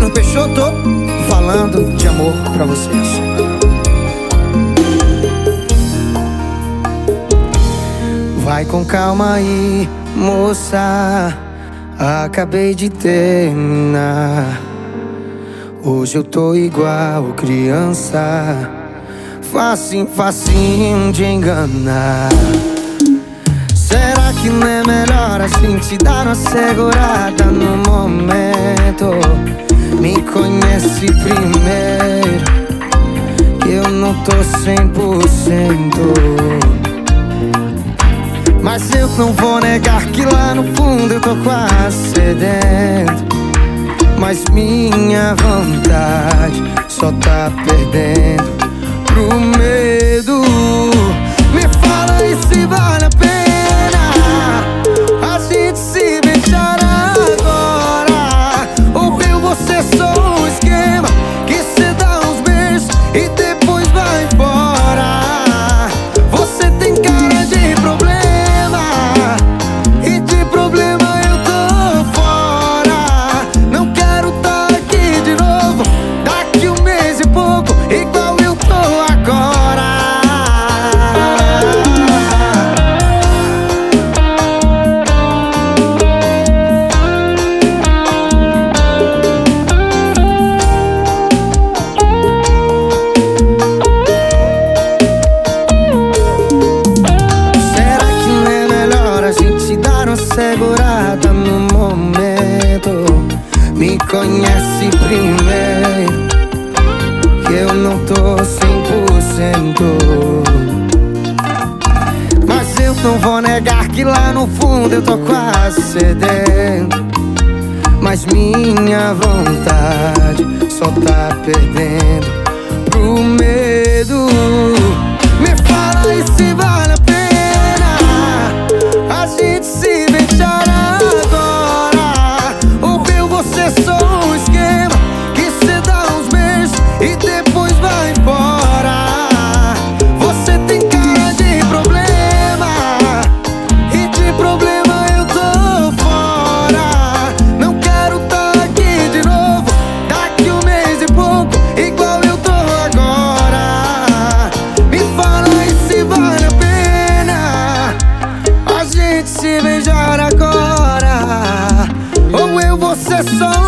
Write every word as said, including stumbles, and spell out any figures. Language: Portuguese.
Júnior Peixoto, falando de amor pra vocês. Vai com calma aí, moça, acabei de terminar. Hoje eu tô igual criança, facinho, facinho de enganar. Será que não é melhor a gente dar uma segurada no momento? Me conhece primeiro, que eu não tô cem por cento. Mas eu não vou negar que lá no fundo eu tô quase cedendo. Mas minha vontade só tá perdendo pro medo. Me fala aí se vale a pena a gente se beijar agora, ou eu vou ser só um esquema que cê dá uns beijos e depois vai embora. Você tem cara de problema, e de problema eu tô fora. Não quero tá aqui de novo daqui um mês e pouco, igual eu tô agora. Segurada no momento, me conhece primeiro, que eu não tô cem por cento. Mas eu não vou negar que lá no fundo eu tô quase cedendo. Mas minha vontade só tá perdendo pro medo. Me fala aí se vale a pena a gente se beijar agora, ou eu vou ser só um esquema que cê dá uns beijos e depois vai embora. Você tem cara de problema, e de problema eu tô fora. Não quero tá aqui de novo daqui um mês e pouco, igual eu tô agora. Me fala aí se vale a pena a gente se beijar agora, ou eu vou ser só